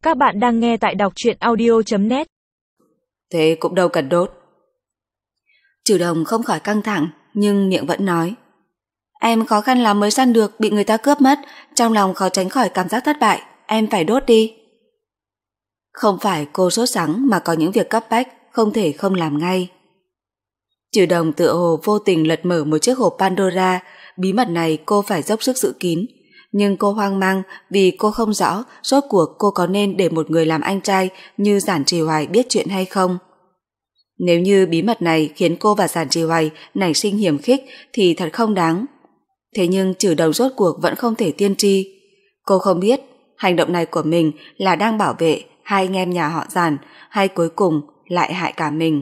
Các bạn đang nghe tại đọc truyện audio.net. Thế cũng đâu cần đốt. Trừ Đồng không khỏi căng thẳng, nhưng miệng vẫn nói: Em khó khăn lắm mới săn được, bị người ta cướp mất, trong lòng khó tránh khỏi cảm giác thất bại, em phải đốt đi. Không phải cô sốt sắng mà có những việc cấp bách, không thể không làm ngay. Trừ Đồng tựa hồ vô tình lật mở một chiếc hộp Pandora, bí mật này cô phải dốc sức giữ kín. Nhưng cô hoang mang vì cô không rõ rốt cuộc cô có nên để một người làm anh trai như Giản Trì Hoài biết chuyện hay không. Nếu như bí mật này khiến cô và Giản Trì Hoài nảy sinh hiềm khích thì thật không đáng. Thế nhưng Trừ Đồng rốt cuộc vẫn không thể tiên tri. Cô không biết hành động này của mình là đang bảo vệ hai anh em nhà họ Giản hay cuối cùng lại hại cả mình.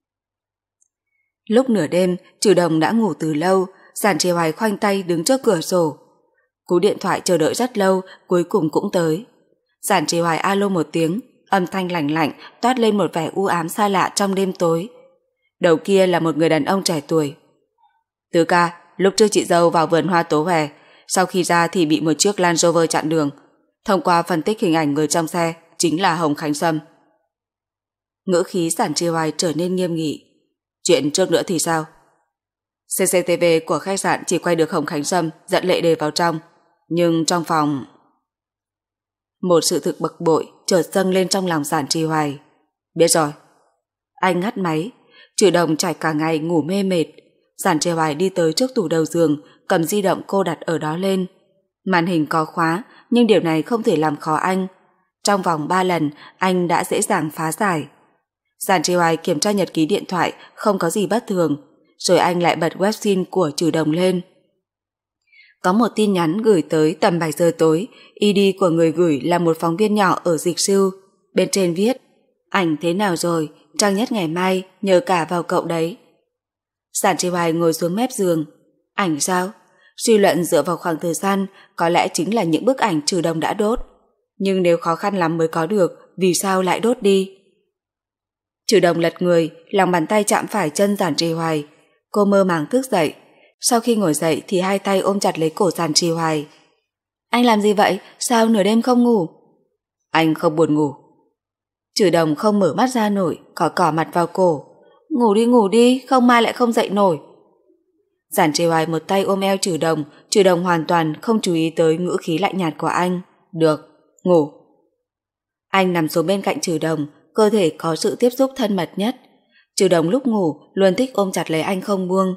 Lúc nửa đêm, Trừ Đồng đã ngủ từ lâu, Giản Trì Hoài khoanh tay đứng trước cửa sổ. Cú điện thoại chờ đợi rất lâu, cuối cùng cũng tới. Giản Trì Hoài alo một tiếng, âm thanh lạnh lạnh toát lên một vẻ u ám xa lạ trong đêm tối. Đầu kia là một người đàn ông trẻ tuổi. Tứ ca, lúc trước chị dâu vào vườn hoa Tố Hòe, sau khi ra thì bị một chiếc Land Rover chặn đường. Thông qua phân tích hình ảnh người trong xe chính là Hồng Khánh Sâm. Ngữ khí Giản Trì Hoài trở nên nghiêm nghị. Chuyện trước nữa thì sao? CCTV của khách sạn chỉ quay được Hồng Khánh Sâm dẫn Lệ Đề vào trong, nhưng trong phòng... Một sự thực bực bội chợt dâng lên trong lòng Giản Trì Hoài. Biết rồi. Anh ngắt máy. Trừ Đồng trải cả ngày ngủ mê mệt. Giản Trì Hoài đi tới trước tủ đầu giường, cầm di động cô đặt ở đó lên. Màn hình có khóa, nhưng điều này không thể làm khó anh. Trong vòng 3 lần, anh đã dễ dàng phá giải. Giản Trì Hoài kiểm tra nhật ký điện thoại, không có gì bất thường. Rồi anh lại bật website của Trừ Đồng lên. Có một tin nhắn gửi tới tầm 7 giờ tối, ID của người gửi là một phóng viên nhỏ ở Dịch Sư. Bên trên viết: Ảnh thế nào rồi, trang nhất ngày mai, nhờ cả vào cậu đấy. Giản Trì Hoài ngồi xuống mép giường. Ảnh sao? Suy luận dựa vào khoảng thời gian, có lẽ chính là những bức ảnh Trừ Đồng đã đốt. Nhưng nếu khó khăn lắm mới có được, vì sao lại đốt đi? Trừ Đồng lật người, lòng bàn tay chạm phải chân Giản Trì Hoài. Cô mơ màng thức dậy. Sau khi ngồi dậy thì hai tay ôm chặt lấy cổ Giản Trì Hoài. Anh làm gì vậy? Sao nửa đêm không ngủ? Anh không buồn ngủ. Trừ Đồng không mở mắt ra nổi, cỏ mặt vào cổ. Ngủ đi, không mai lại không dậy nổi. Giản Trì Hoài một tay ôm eo Trừ Đồng hoàn toàn không chú ý tới ngữ khí lạnh nhạt của anh. Được, ngủ. Anh nằm xuống bên cạnh Trừ Đồng, cơ thể có sự tiếp xúc thân mật nhất. Trừ Đồng lúc ngủ luôn thích ôm chặt lấy anh không buông.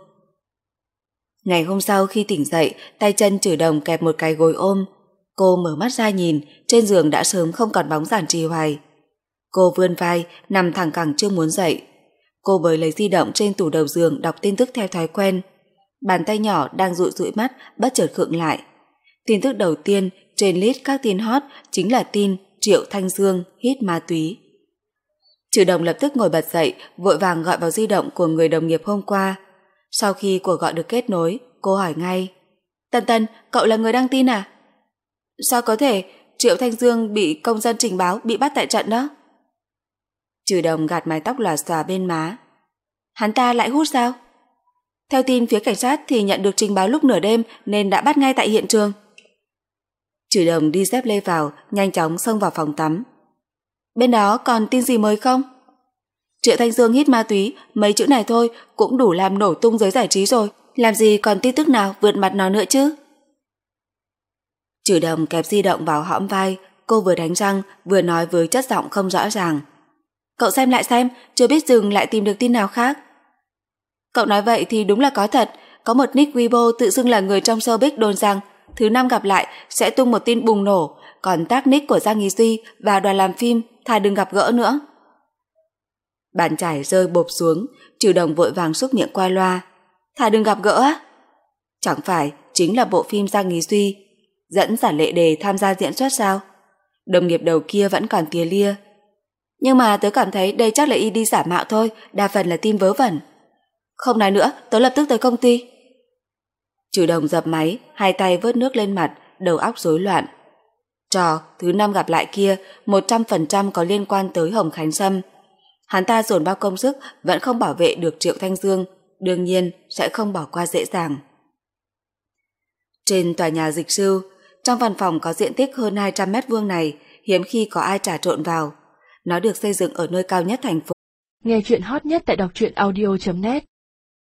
Ngày hôm sau khi tỉnh dậy, tay chân Trừ Đồng kẹp một cái gối ôm. Cô mở mắt ra nhìn, trên giường đã sớm không còn bóng Giản Trì Hoài. Cô vươn vai, nằm thẳng cẳng chưa muốn dậy. Cô bới lấy di động trên tủ đầu giường đọc tin tức theo thói quen. Bàn tay nhỏ đang dụi mắt bất chợt khựng lại. Tin tức đầu tiên trên list các tin hot chính là tin Triệu Thanh Dương hít ma túy. Trừ Đồng lập tức ngồi bật dậy, vội vàng gọi vào di động của người đồng nghiệp hôm qua. Sau khi cuộc gọi được kết nối, cô hỏi ngay: Tần, cậu là người đăng tin à? Sao có thể? Triệu Thanh Dương bị công dân trình báo bị bắt tại trận đó. Trừ Đồng gạt mái tóc lòa xòa bên má. Hắn ta lại hút sao? Theo tin phía cảnh sát thì nhận được trình báo lúc nửa đêm nên đã bắt ngay tại hiện trường. Trừ Đồng đi dép lê vào, nhanh chóng xông vào phòng tắm. Bên đó còn tin gì mới không? Triệu Thanh Dương hít ma túy, mấy chữ này thôi cũng đủ làm nổ tung giới giải trí rồi, làm gì còn tin tức nào vượt mặt nó nữa chứ? Trừ Đồng kẹp di động vào hõm vai, cô vừa đánh răng vừa nói với chất giọng không rõ ràng. Cậu xem lại xem, chưa biết dừng lại tìm được tin nào khác. Cậu nói vậy thì đúng là có thật, có một nick Weibo tự xưng là người trong showbiz đồn rằng thứ năm gặp lại sẽ tung một tin bùng nổ, còn tag nick của Giang Ý Duy và đoàn làm phim thà đừng gặp gỡ nữa. Bàn chải rơi bộp xuống, Trừ Đồng vội vàng xúc miệng qua loa. Thà đừng gặp gỡ á? Chẳng phải chính là bộ phim Giang Ý Duy dẫn Giản Lệ Đề tham gia diễn xuất sao? Đồng nghiệp đầu kia vẫn còn tía lia. Nhưng mà tớ cảm thấy đây chắc là y đi giả mạo thôi, đa phần là tin vớ vẩn. Không nói nữa, tớ lập tức tới công ty. Trừ Đồng dập máy, hai tay vớt nước lên mặt, đầu óc rối loạn. Trò thứ năm gặp lại kia 100% có liên quan tới Hồng Khánh Sâm. Hắn ta dồn bao công sức vẫn không bảo vệ được Triệu Thanh Dương, đương nhiên sẽ không bỏ qua dễ dàng. Trên tòa nhà Dịch Sư, trong văn phòng có diện tích hơn 200 mét vuông này, hiếm khi có ai trà trộn vào. Nó được xây dựng ở nơi cao nhất thành phố. Nghe chuyện hot nhất tại đọc truyện audio.net